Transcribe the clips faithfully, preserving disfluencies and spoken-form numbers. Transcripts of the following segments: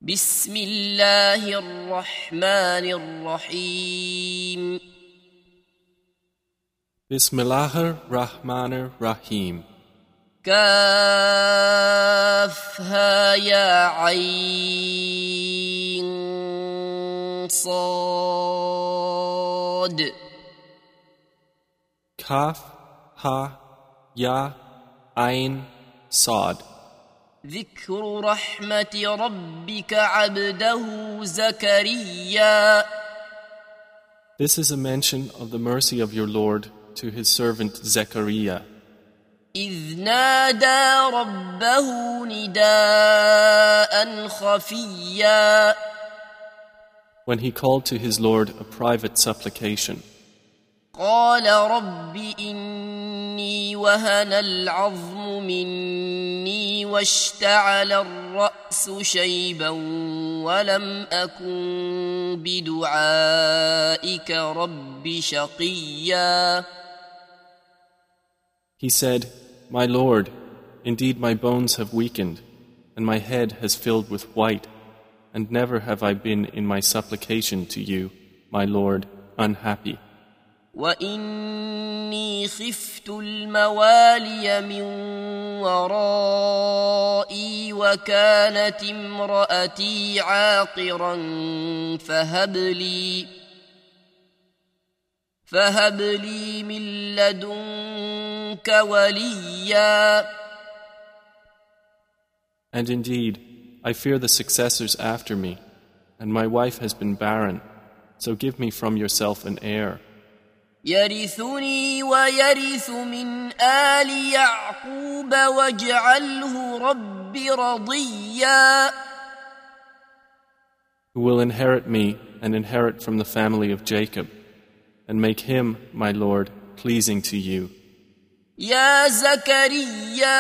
بسم الله الرحمن الرحيم Bismillahir Rahmanir Rahim. كافها يا عين صاد Kaf, Ha, Ya, Ain, Sad. ذكر رحمة ربك عبده زكريا. This is a mention of the mercy of your Lord to his servant Zechariah, إذ نادى ربه نداء خفيا. when he called to his Lord a private supplication. قال رب إني وهن العظم مني واشتعل الرأس شيبا ولم أكن بدعائك رب شقيا. He said, My Lord, indeed my bones have weakened, and my head has filled with white, and never have I been in my supplication to you, my Lord, unhappy. وإني خفت الموالي من ورائي وكانت امرأتي عاقرا فهب لي فهب لي من لدنك وليا. And indeed, I fear the successors after me, and my wife has been barren, so give me from yourself an heir. يرثني ويرث من آل يعقوب واجعله رب رضيا. Who will inherit me and inherit from the family of Jacob, and make him, my Lord, pleasing to you. يا زكريا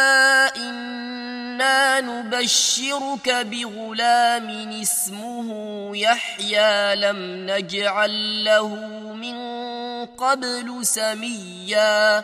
إنا نبشرك بغلام اسمه يحيى لم نجعل له من قبل سميا.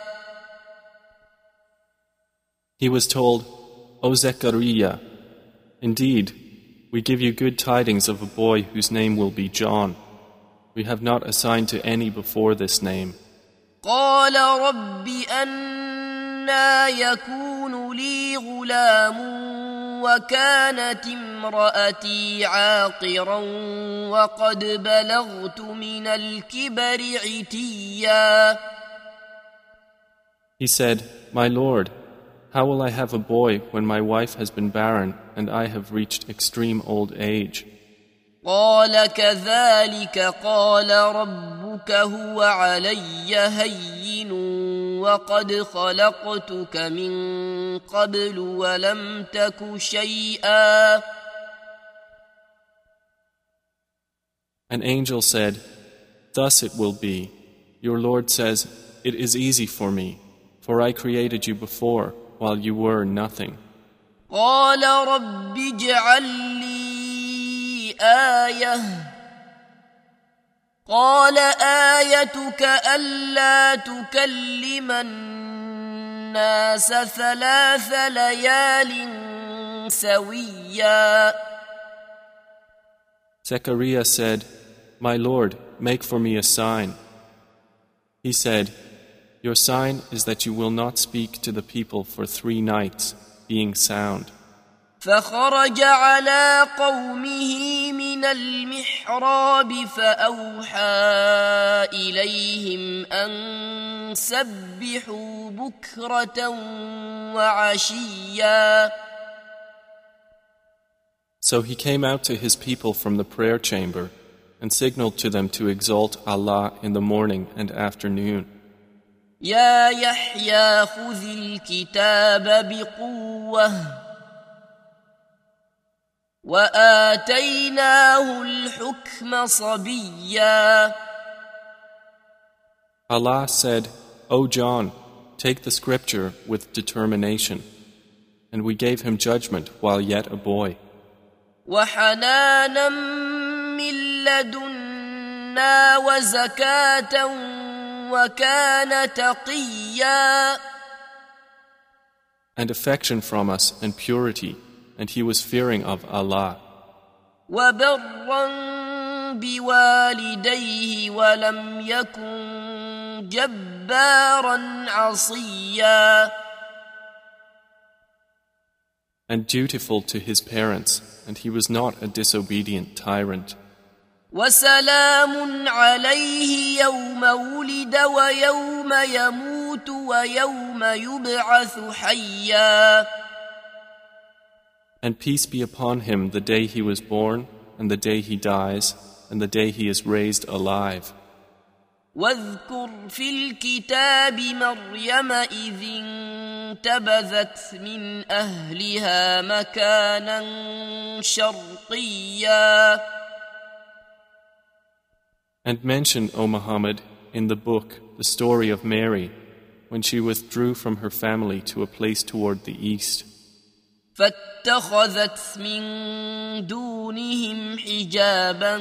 He was told, O Zechariah, indeed, we give you good tidings of a boy whose name will be John. We have not assigned to any before this name. قال رب أنى يكون لي غلام وكانت امرأتي عاقرا وقد بلغت من الكبر عتيا. He said, My Lord, how will I have a boy when my wife has been barren and I have reached extreme old age? قال كذلك قال ربك هو علي هين وقد خلقتك من قبل ولم تك شيئا. An angel said, Thus it will be. Your Lord says, It is easy for me, for I created you before while you were nothing. قال رب اجعل لي آية قال آيتك ألا تكلم الناس ثلاث ليال سويا. Zechariah said, My Lord, make for me a sign. He said, Your sign is that you will not speak to the people for three nights, being sound. فخرج على قومه من المحراب فأوحى إليهم أن سبحوا بكرة وعشيا. So he came out to his people from the prayer chamber and signaled to them to exalt Allah in the morning and afternoon. يا يحيى خذ الكتاب بقوة وآتيناه الحكم صبيا. Allah said, O John, take the scripture with determination, and we gave him judgment while yet a boy. وحنانا من لدنا وزكاة وكان تقيا. And affection from us and purity, and he was fearing of Allah. وبرا بوالديه ولم يكن جبارا عصيا. And dutiful to his parents, and he was not a disobedient tyrant. وسلام عليه يوم ولد ويوم يموت ويوم يبعث حيا. And peace be upon him the day he was born, and the day he dies, and the day he is raised alive. واذكر في الكتاب مريم إذ انتبذت من أهلها مكانا شرقيا. And mention, O Muhammad, in the book the story of Mary, when she withdrew from her family to a place toward the east. فاتخذت من دونهم حجابا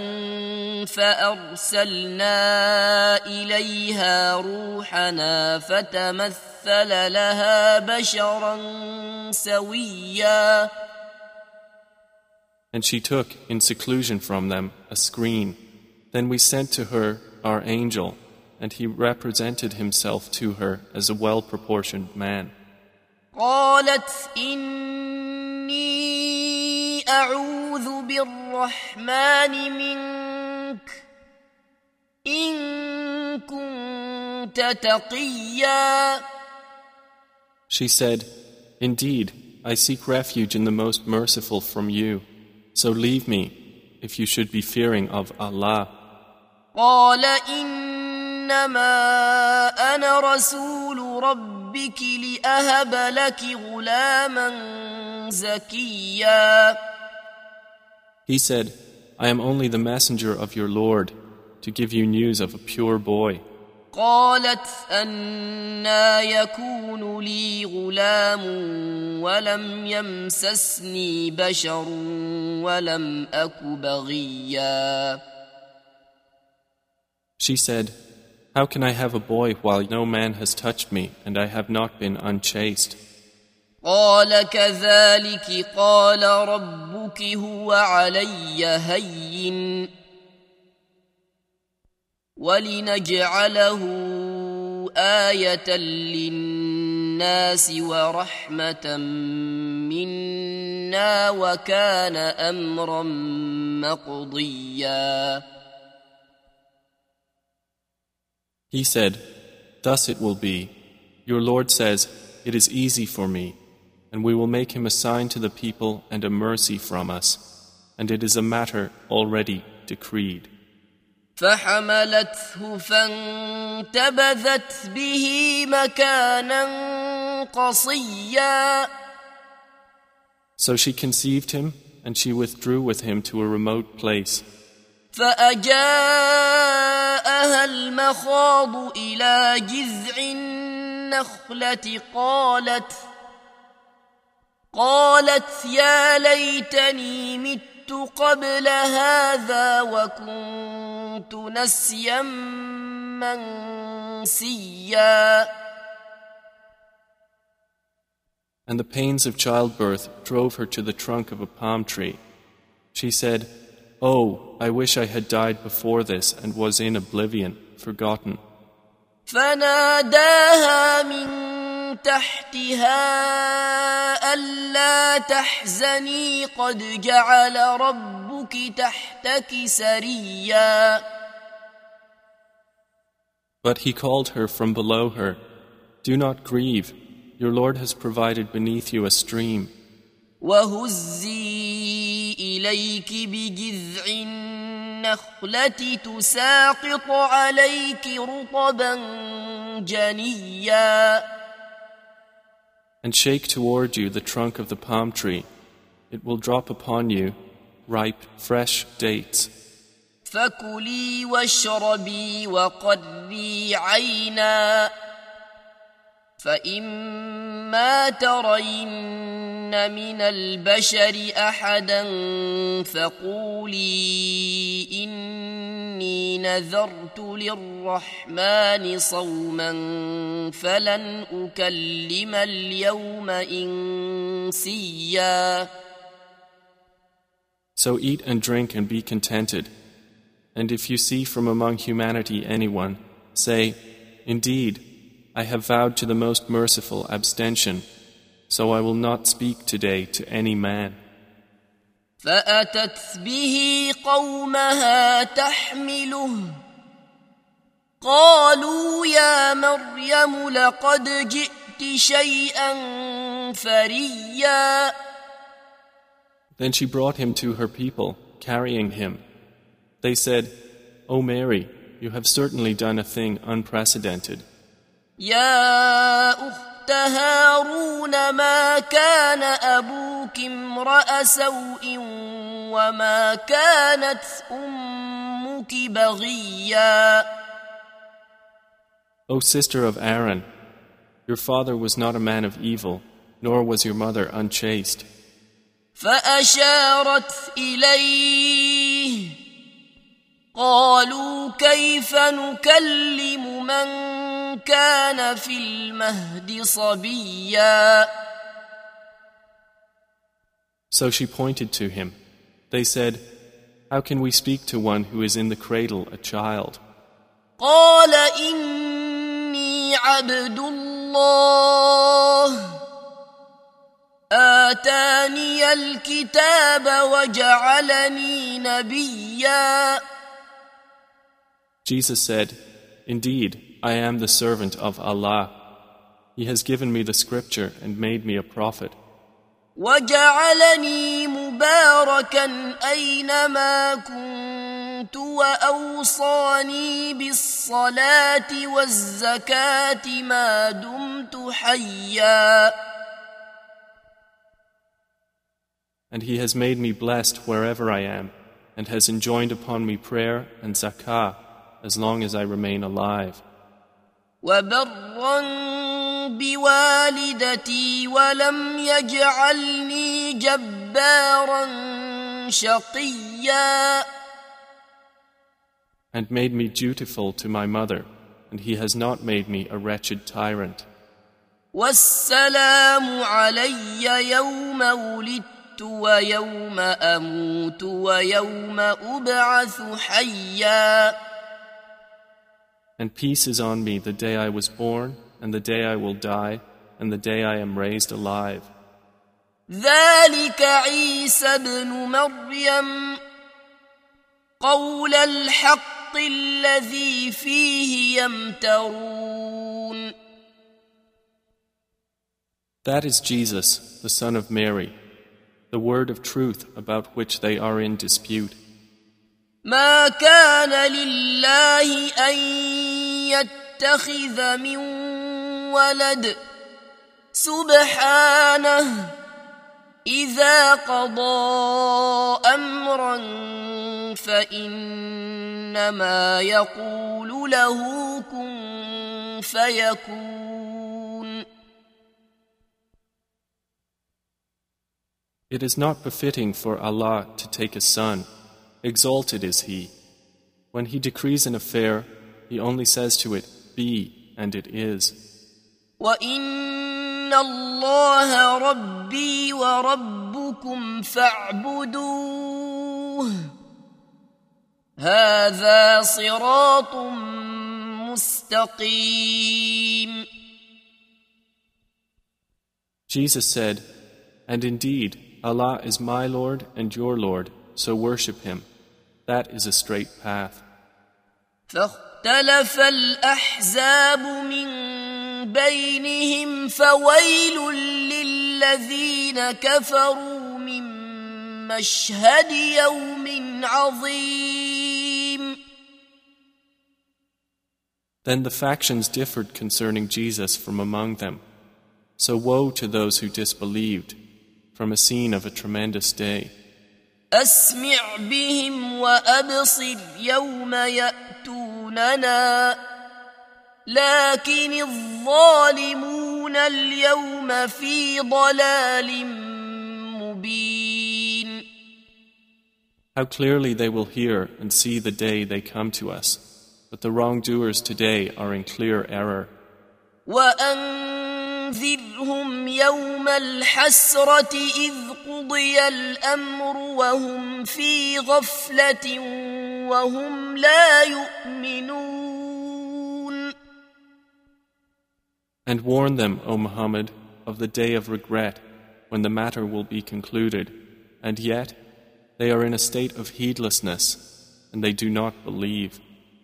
فأرسلنا إليها روحنا فتمثل لها بشرا سويا. And she took in seclusion from them a screen. Then we sent to her our angel, and he represented himself to her as a well-proportioned man. قالت إني أعوذ بالرحمن منك إن كنت تقيا. She said, Indeed, I seek refuge in the Most Merciful from you, so leave me if you should be fearing of Allah. قال إنما أنا رسول ربك لأهب لك غلاما زكيا. He said, I am only the messenger of your Lord to give you news of a pure boy. قالت أنى يكون لي غلام ولم يمسسني بشر ولم أك بغيا. She said, How can I have a boy while no man has touched me and I have not been unchaste? قال كذلك قال ربك هو علي هين ولنجعله آية للناس ورحمة منا وكان أمرا مقضيا. He said, Thus it will be. Your Lord says, It is easy for me, and we will make him a sign to the people and a mercy from us, and it is a matter already decreed. فحملته فانتبذت به مكانا قصيا. So she conceived him, and she withdrew with him to a remote place. فأجاءها المخاض إلى جذع النخلة قالت قالت يا ليتني مت قبل هذا وكنت نسيا منسيا. And the pains of childbirth drove her to the trunk of a palm tree. She said, Oh, I wish I had died before this and was in oblivion, forgotten. فناداها من تحتها ألا تحزني قد جعل ربك تحتك سريا. But he called her from below her, Do not grieve, your Lord has provided beneath you a stream. وهزي إليك بجذع النخلة تساقط عليك رطبا جنيا. And shake toward you the trunk of the palm tree. It will drop upon you ripe, fresh dates. فكلي واشربي وقري عينا فإما ترين من البشر أحدا فقولي إني نذرت للرحمن صوما فلن أكلم اليوم إنسيا. So eat and drink and be contented. And if you see from among humanity anyone, say, Indeed, I have vowed to the Most Merciful abstention, so I will not speak today to any man. فأتت به قومها تحمله قالوا يا مريم لقد جئت شيئا فريا. Then she brought him to her people, carrying him. They said, O Mary, you have certainly done a thing unprecedented. يا أخت هارون ما كان أبوك امرأ سوء وما كانت أمك بغيا. O sister of Aaron, your father was not a man of evil, nor was your mother unchaste. فأشارت إليه قالوا كيف نكلم من كان في المهد صبيا. So she pointed to him. They said, How can we speak to one who is in the cradle, a child? قال إني عبد الله آتاني الكتاب وجعلني نبيا. Jesus said, Indeed, I am the servant of Allah. He has given me the scripture and made me a prophet. وجعلني مباركا أينما كنت وأوصاني بالصلاة والزكاة ما دمت حيا. And He has made me blessed wherever I am, and has enjoined upon me prayer and zakah as long as I remain alive. وبرا بوالدتي ولم يجعلني جبارا شقيا. And made me dutiful to my mother, and He has not made me a wretched tyrant. والسلام علي يوم ولدت ويوم أموت ويوم أبعث حيا. And peace is on me the day I was born, and the day I will die, and the day I am raised alive. ذلك عيسى ابن مريم قول الحق الذي فيه يمترون. That is Jesus, the son of Mary, the word of truth about which they are in dispute. ما كان لله أن يتخذ من ولد سبحانه إذا قضى أمرا فإنما يقول له كن فيكون. It is not befitting for Allah to take a son. Exalted is He. When He decrees an affair, He only says to it, Be, and it is. وَإِنَّ اللَّهَ رَبِّي وَرَبُّكُمْ فَاعْبُدُوهُ هَذَا صِرَاطٌ مُسْتَقِيمٌ. Jesus said, And indeed, Allah is my Lord and your Lord, so worship Him. That is a straight path. فاختلف الأحزاب من بينهم فويل للذين كفروا من مشهد يوم عظيم. Then the factions differed concerning Jesus from among them. So woe to those who disbelieved from a scene of a tremendous day. أسمع بهم وأبصر يوم يأتوننا لكن الظالمون اليوم في ضلال مبين. How clearly they will hear and see the day they come to us, but the wrongdoers today are in clear error. وأنذرهم يوم الحسرة إذ قضي الأمر وهم في غفلة وهم لا يؤمنون. And warn them, O Muhammad, of the day of regret, when the matter will be concluded, and yet they are in a state of heedlessness, and they do not believe.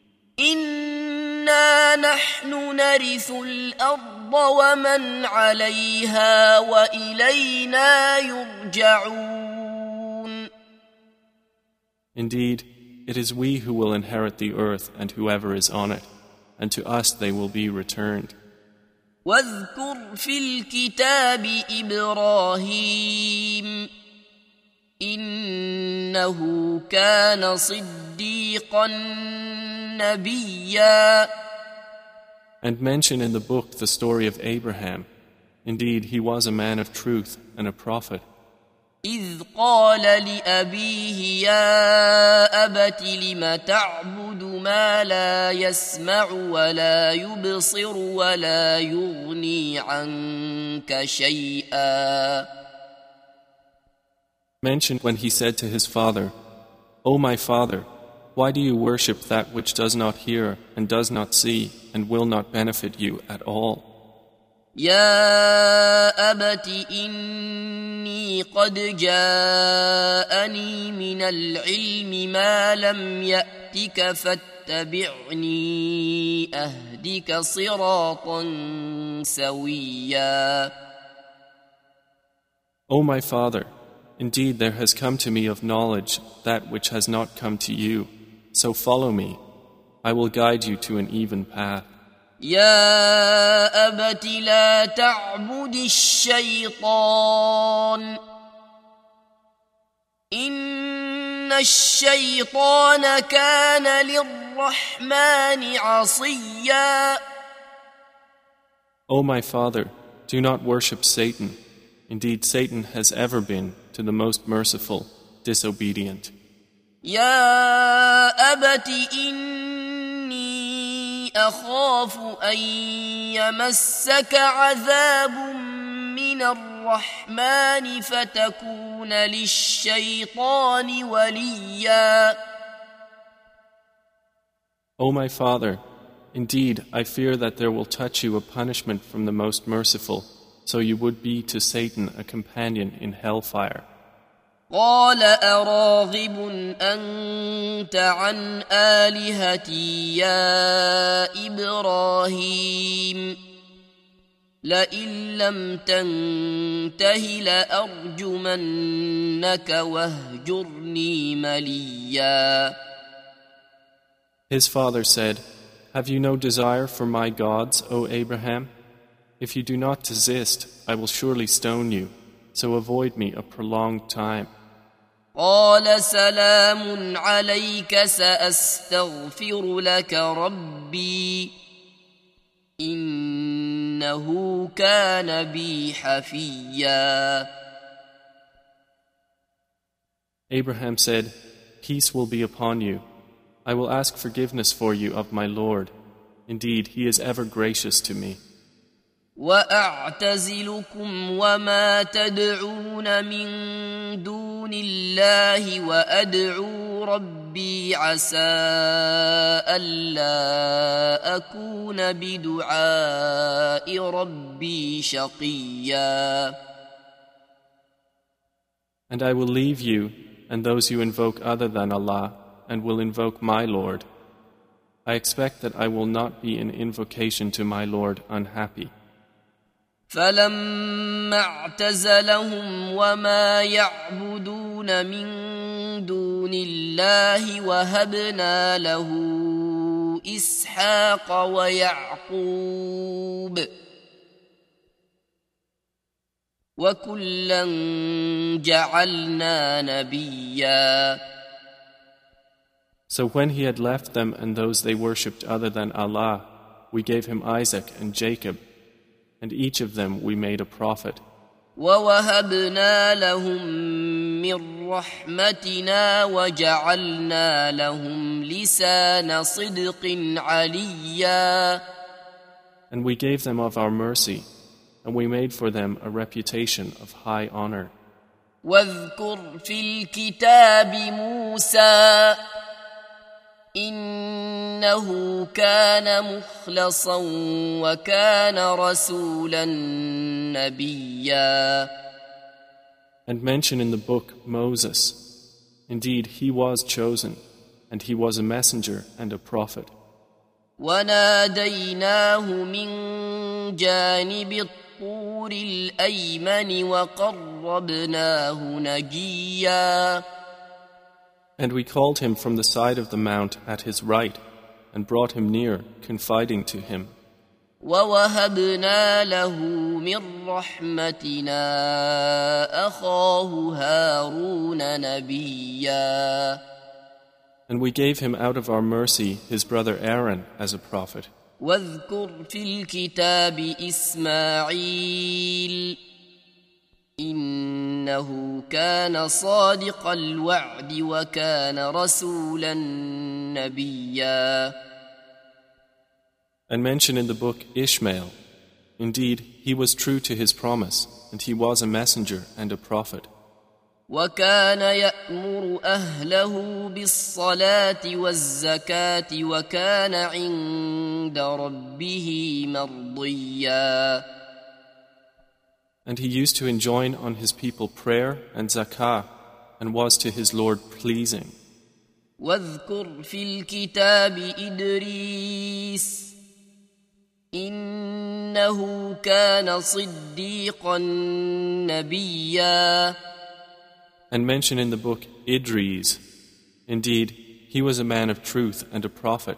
إنا نحن نرث الأرض ومن عليها وإلينا يرجعون. Indeed, it is we who will inherit the earth and whoever is on it, and to us they will be returned. واذكر في الكتاب إبراهيم إنه كان صديقا نبيا. And mention in the book the story of Abraham. Indeed, he was a man of truth and a prophet. إذ قال لأبيه يا أبت لم تعبد ما لا يسمع ولا يبصر ولا يغني عنك شيئا. Mention when he said to his father, O my father, why do you worship that which does not hear and does not see and will not benefit you at all? يا أبت إني قد جاءني من العلم ما لم يأتك فاتبعني أهدك صراطا سويا. O my father, indeed there has come to me of knowledge that which has not come to you, so follow me. I will guide you to an even path. يا أبت لا تعبد الشيطان إن الشيطان كان للرحمن عصيا. O my father, do not worship Satan. Indeed, Satan has ever been, to the most merciful, disobedient. يا أبت إني أخاف أن يمسك عذاب من الرحمن فتكون للشيطان وليا. O my father, indeed I fear that there will touch you a punishment from the most merciful, so you would be to Satan a companion in hellfire. قال أراغب أنت عن آلهتي يا إبراهيم لئن لم تنته لأرجمنك واهجرني مليا. His father said, Have you no desire for my gods, O Abraham? If you do not desist, I will surely stone you, so avoid me a prolonged time. قال سلام عليك سأستغفر لك ربي إنه كان بي حفيا. Abraham said, Peace will be upon you. I will ask forgiveness for you of my Lord. Indeed, he is ever gracious to me. وأعتزلكم وما تدعون من دون الله وأدعو ربي عسى ألا أكون بدعاء ربي شقيا. And I will leave you and those you invoke other than Allah and will invoke my Lord. I expect that I will not be in invocation to my Lord unhappy. فلما اعتزلهم وما يعبدون من دون الله وهبنا له إسحاق ويعقوب وكلا جعلنا نبيا. So when he had left them and those they worshipped other than Allah, we gave him Isaac and Jacob, and each of them we made a prophet. وَوَهَبْنَا لَهُم مِّن رَّحْمَتِنَا وَجَعَلْنَا لَهُمْ لِسَانَ صِدْقٍ عَلِيًّا. And we gave them of our mercy, and we made for them a reputation of high honor. واذكر في الكتاب موسى إنه كان مخلصا وكان رسولا نبيا. And mention in the book Moses. Indeed, he was chosen, and he was a messenger and a prophet. وناديناه من جانب الطور الأيمن وقربناه نجيا. And we called him from the side of the mount at his right, and brought him near, confiding to him. ووهبنا له من رحمتنا أخاه هارون نبيا. And we gave him out of our mercy his brother Aaron as a prophet. واذكر في الكتاب إسماعيل إنه كان صادق الوعد وكان رسولا نبيا. And mention in the book Ishmael. Indeed, he was true to his promise, and he was a messenger and a prophet. وكان يأمر أهله بالصلاة والزكاة وكان عند ربه مرضيا. And he used to enjoin on his people prayer and zakah, and was to his Lord pleasing. واذكر في الكتاب إدريس إنه كان صديقا نبيا. And mention in the book Idris. Indeed, he was a man of truth and a prophet.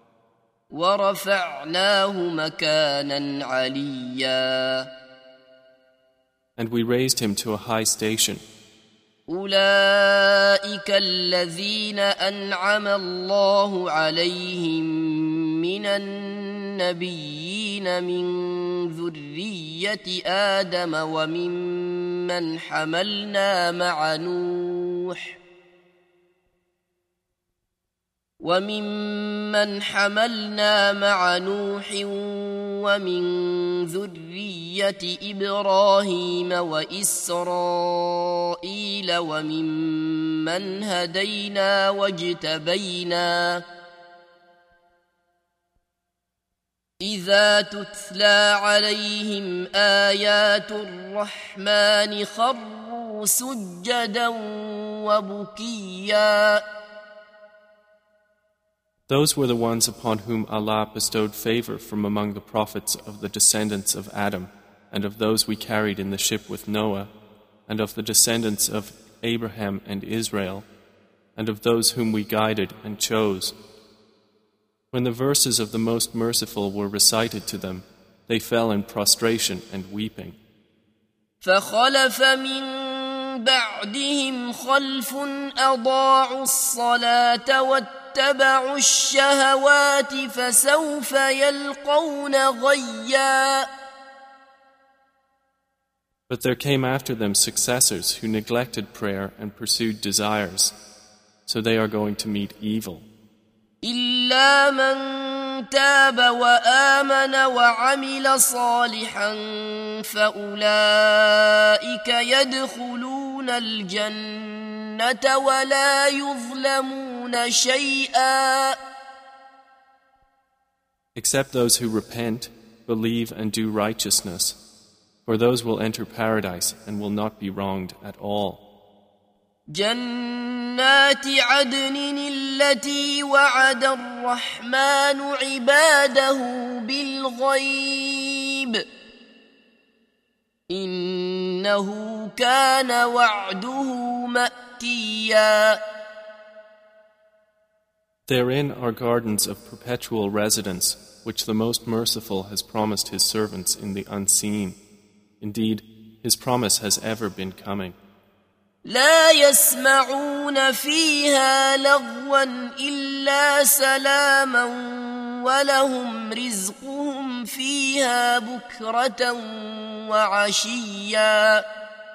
ورفعناه مكانا عليا. And we raised him to a high station. أولئك الذين أنعم الله عليهم من النبيين من ذرية آدم وممن حملنا مع نوح وممن حملنا مع نوح ومن ذرية إبراهيم وإسرائيل وممن هدينا واجتبينا إذا تتلى عليهم آيات الرحمن خروا سجدا وبكيا. Those were the ones upon whom Allah bestowed favor from among the prophets of the descendants of Adam, and of those we carried in the ship with Noah, and of the descendants of Abraham and Israel, and of those whom we guided and chose. When the verses of the Most Merciful were recited to them, they fell in prostration and weeping. فخلف من بعدهم خلف أضاعوا الصلاة واتبعوا الشهوات فسوف يلقون غيا. But there came after them successors who neglected prayer and pursued desires, so they are going to meet evil. إلا من تاب وآمن وعمل صالحا فأولئك يدخلون الجنة ولا يظلمون شيئا. Except those who repent, believe and do righteousness, for those will enter paradise and will not be wronged at all. جنات عدن التي وعد الرحمن عباده بالغيب إنه كان وعده مأتيا. Therein are gardens of perpetual residence, which the Most Merciful has promised His servants in the unseen. Indeed, His promise has ever been coming. لا يسمعون فيها لغوا إلا سلاما ولهم رزقهم فيها بكرة وعشيا.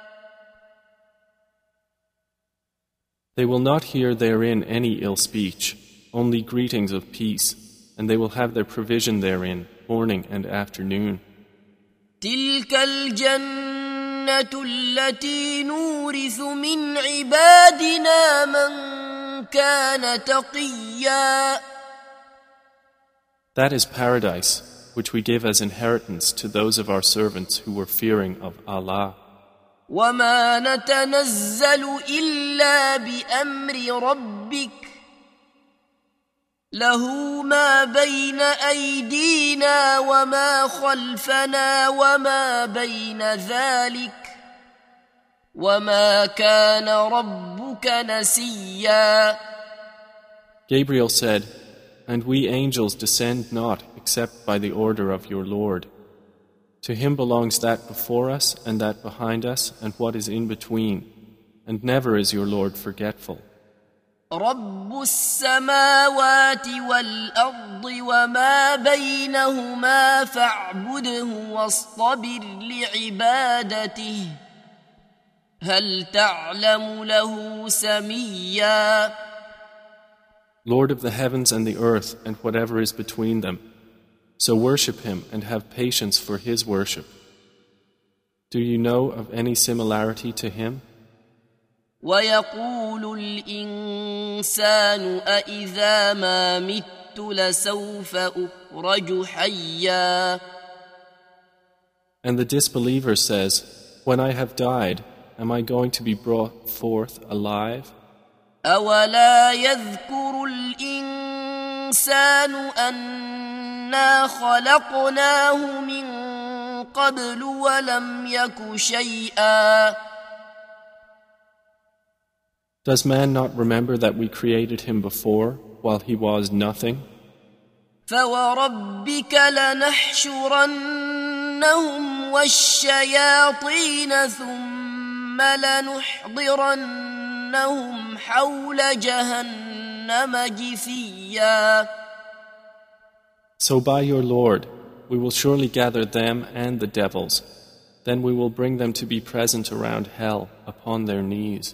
They will not hear therein any ill speech, only greetings of peace, and they will have their provision therein morning and afternoon. تلك الجنة التي نورث من عبادنا من كان تقيا. That is paradise, which we give as inheritance to those of our servants who were fearing of Allah. وما نتنزل إلا بأمر ربك له ما بين أيدينا وما خلفنا وما بين ذلك وما كان ربك نسيا. Gabriel said, "And we angels descend not except by the order of your Lord. To him belongs that before us and that behind us and what is in between, and never is your Lord forgetful." رب السماوات والأرض وما بينهما فاعبده واصطبر لعبادته هل تعلم له سميا. Lord of the heavens and the earth and whatever is between them, so worship him and have patience for his worship. Do you know of any similarity to him? ويقول الإنسان أإذا ما مت لسوف أخرج حيا. And the disbeliever says, "When I have died, am I going to be brought forth alive?" أولا يذكر الإنسان أنا خلقناه من قبل ولم يك شيئا. Does man not remember that we created him before, while he was nothing? فوربك لنحشرنهم والشياطين ثم لنحضرنهم حول جهنم جثيا. So by your Lord, we will surely gather them and the devils. Then we will bring them to be present around hell upon their knees.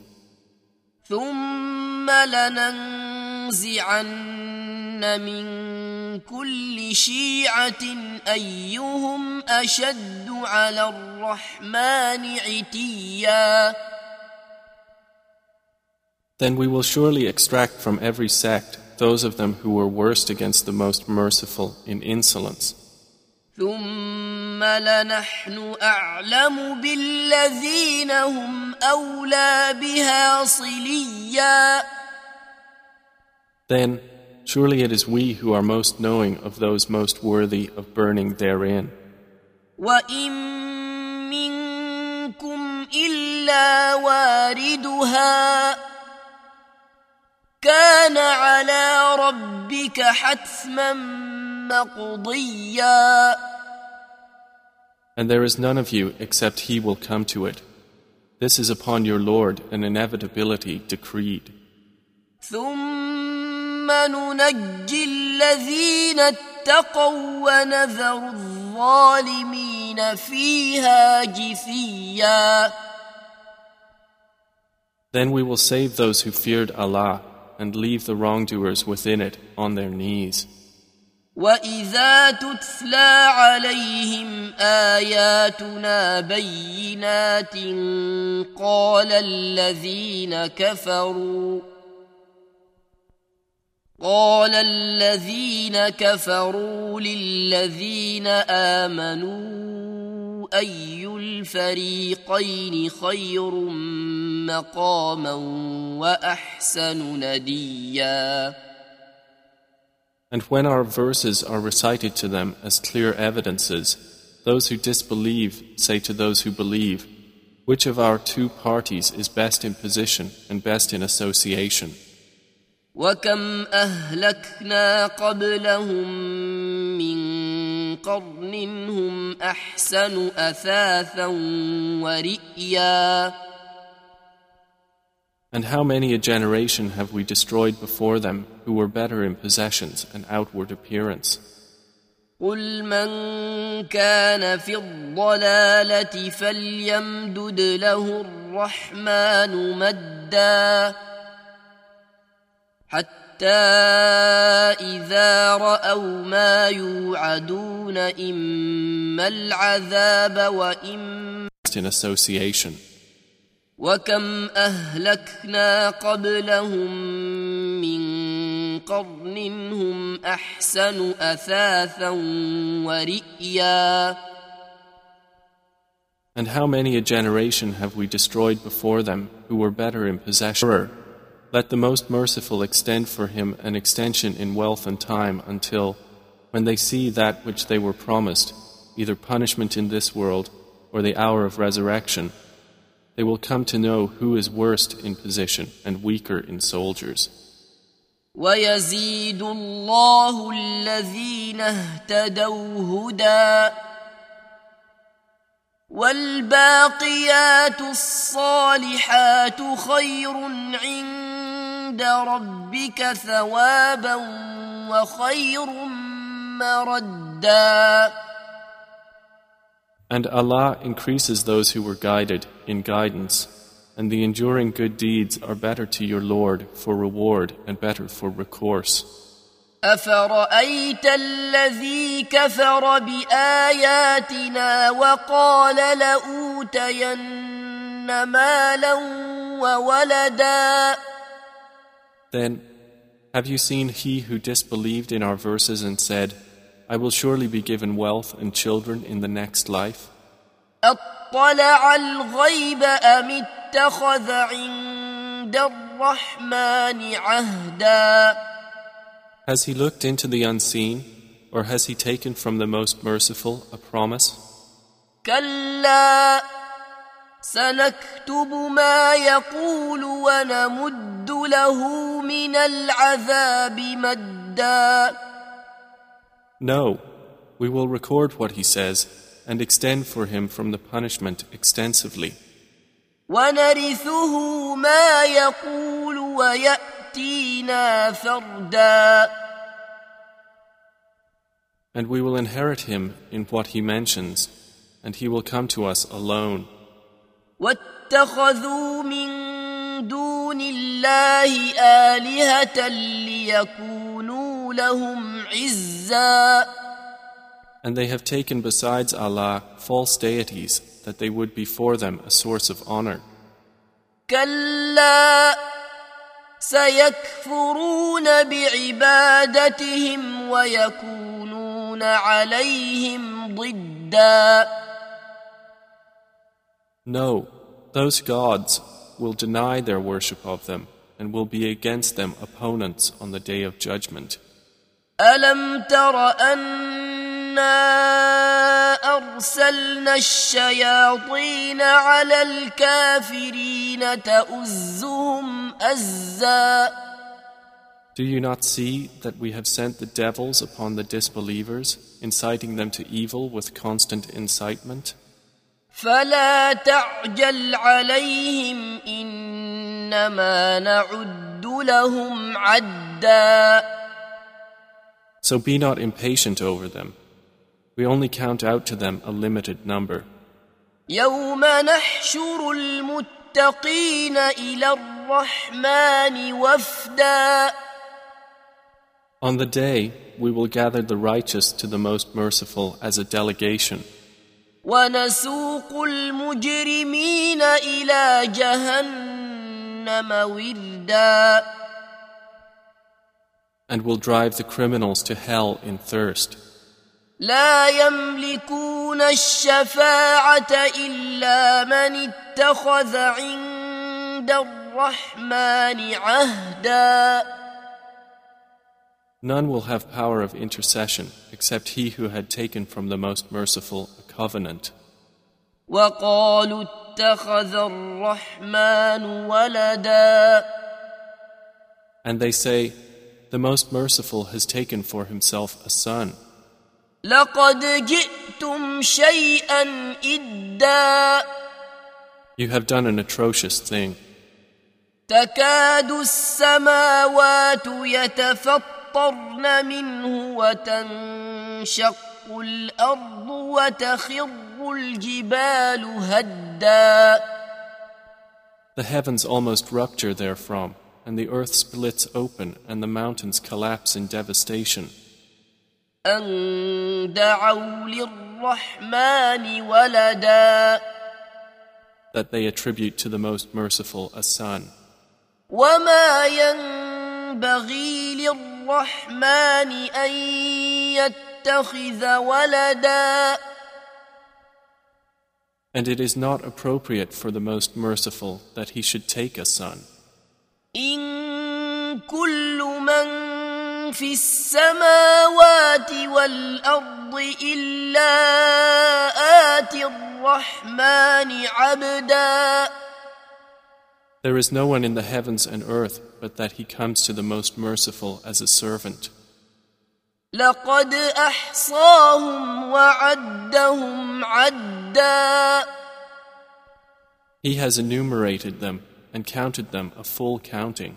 ثم لننزعن من كل شيعة أيهم أشد على الرحمن عتيا. Then we will surely extract from every sect those of them who were worst against the most merciful in insolence. ثم لنحن أعلم بالذين هم أولى بها صليا. Then surely it is we who are most knowing of those most worthy of burning therein. وإن منكم إلا واردها كان على ربك حتما مقضيا. And there is none of you except he will come to it. This is upon your Lord an inevitability decreed. ثم ننجي الذين اتقوا ونذر الظالمين فيها جثيا. Then we will save those who feared Allah and leave the wrongdoers within it on their knees. وَإِذَا تُتْلَى عَلَيْهِمْ آيَاتُنَا بَيِّنَاتٍ قَالَ الَّذِينَ كَفَرُوا قَالَ الَّذِينَ كَفَرُوا لِلَّذِينَ آمَنُوا أَيُّ الْفَرِيقَيْنِ خَيْرٌ مَقَامًا وَأَحْسَنُ نَدِيًّا. And when our verses are recited to them as clear evidences, those who disbelieve say to those who believe, "Which of our two parties is best in position and best in association?" وَكَمْ أَهْلَكْنَا قَبْلَهُمْ مِنْ قَرْنٍ هُمْ أَحْسَنُ أَثَاثًا وَرِئْيًا. And how many a generation have we destroyed before them who were better in possessions and outward appearance? قُلْ مَنْ كَانَ فِي الضَّلَالَةِ فَلْيَمْدُدْ لَهُ الرَّحْمَنُ مَدًّا حَتَّى إِذَا رَأَوْا مَا يُوعَدُونَ إِمَّا الْعَذَابَ وَإِمَّا best in association. وكم أهلكنا قبلهم من قرن هم أحسن أثاثا ورئيا. And how many a generation have we destroyed before them who were better in possession? Let the Most Merciful extend for him an extension in wealth and time until, when they see that which they were promised, either punishment in this world or the hour of resurrection, they will come to know who is worst in position and weaker in soldiers. وَيَزِيدُ اللَّهُ الَّذِينَ اهْتَدَوْا هُدًى وَالْبَاقِيَاتُ الصَّالِحَاتُ خَيْرٌ عِندَ رَبِّكَ ثَوَابًا وَخَيْرٌ مَرَدًّا. And Allah increases those who were guided in guidance, and the enduring good deeds are better to your Lord for reward and better for recourse. أَفَرَأَيْتَ الَّذِي كَفَرَ بِآيَاتِنَا وَقَالَ لَأُوتَيَنَّ مَالًا وَوَلَدًا. Then, have you seen he who disbelieved in our verses and said, I will surely be given wealth and children in the next life? أَطَّلَعَ الْغَيْبَ أَمِ اتَّخَذَ عِندَ الرَّحْمَنِ عَهْدًا. Has he looked into the unseen, or has he taken from the Most Merciful a promise? كَلَّا سَنَكْتُبُ مَا يَقُولُ وَنَمُدُّ لَهُ مِنَ الْعَذَابِ مَدًّا. No, we will record what he says and extend for him from the punishment extensively. وَنَرِثُهُ مَا يَقُولُ وَيَأْتِينَا فَرْدًا. And we will inherit him in what he mentions, and he will come to us alone. وَاتَّخَذُوا مِن دُونِ اللَّهِ آلِهَةً لِيَكُونُوا لَهُمْ عِزًّا. And they have taken besides Allah false deities that they would be for them a source of honor. كَلَّا سَيَكْفُرُونَ بِعِبَادَتِهِمْ وَيَكُونُونَ عَلَيْهِمْ ضِدًّا. No, those gods will deny their worship of them and will be against them opponents on the day of judgment. أَلَمْ تَرَ أَنَّا أَرْسَلْنَا الشَّيَاطِينَ عَلَى الْكَافِرِينَ تَؤُزُّهُمْ أَزًّا. Do you not see that we have sent the devils upon the disbelievers, inciting them to evil with constant incitement? فَلَا تَعْجَلْ عَلَيْهِمْ إِنَّمَا نَعُدُّ لَهُمْ عَدًّا. So be not impatient over them. We only count out to them a limited number. يَوْمَ نَحْشُرُ الْمُتَّقِينَ إِلَى الرَّحْمَنِ وَفْدًا. On the day, we will gather the righteous to the Most Merciful as a delegation. وَنَسُوقُ الْمُجْرِمِينَ إِلَى جَهَنَّمَ وِرْدًا. And will drive the criminals to hell in thirst. لا يملكون الشفاعة إلا من اتخذ عند الرحمن عهدا. None will have power of intercession except he who had taken from the Most Merciful a covenant. وقالوا اتخذ الرحمن ولدا. And they say, the Most Merciful has taken for himself a son. لقد جئتم شيئا إدا. You have done an atrocious thing. تكاد السماوات يتفطرن منه وتنشق الأرض وتخر الجبال هدا. The heavens almost rupture therefrom, and the earth splits open, and the mountains collapse in devastation. أن دعوا للرحمن ولدا. that they attribute to the Most Merciful a son. وما ينبغي للرحمن أن يتخذ ولدا And it is not appropriate for the Most Merciful that he should take a son. إن كل من في السماوات والأرض إلا آتي الرحمن عبدا There is no one in the heavens and earth but that he comes to the Most Merciful as a servant. لقد أحصاهم وعدهم عدا He has enumerated them and counted them a full counting.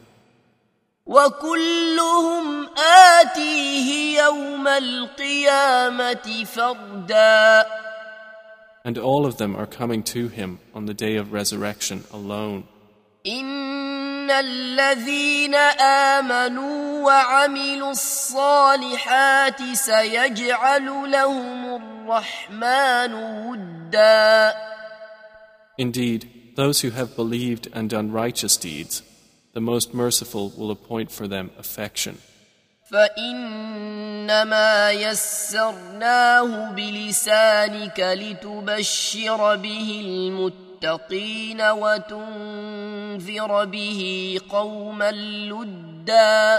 وكلهم آتيه يوم القيامة فردا And all of them are coming to him on the day of resurrection alone. إن الذين آمنوا وعملوا الصالحات سيجعل لهم الرحمن ودا Indeed, those who have believed and done righteous deeds, the Most Merciful will appoint for them affection. فإنما يسرناه بلسانك لتبشر به المتقين وتنذر به قوما لدا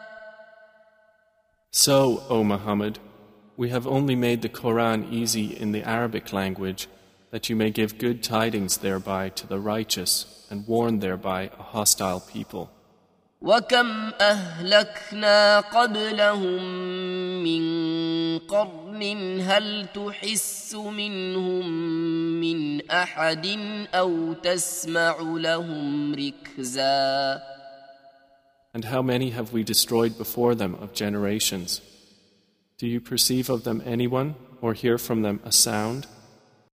So, O Muhammad, we have only made the Quran easy in the Arabic language, that you may give good tidings thereby to the righteous and warn thereby a hostile people. وكم أهلكنا قبلهم من قرن هل تحس منهم من أحد أو تسمع لهم ركزا And how many have we destroyed before them of generations? Do you perceive of them anyone or hear from them a sound?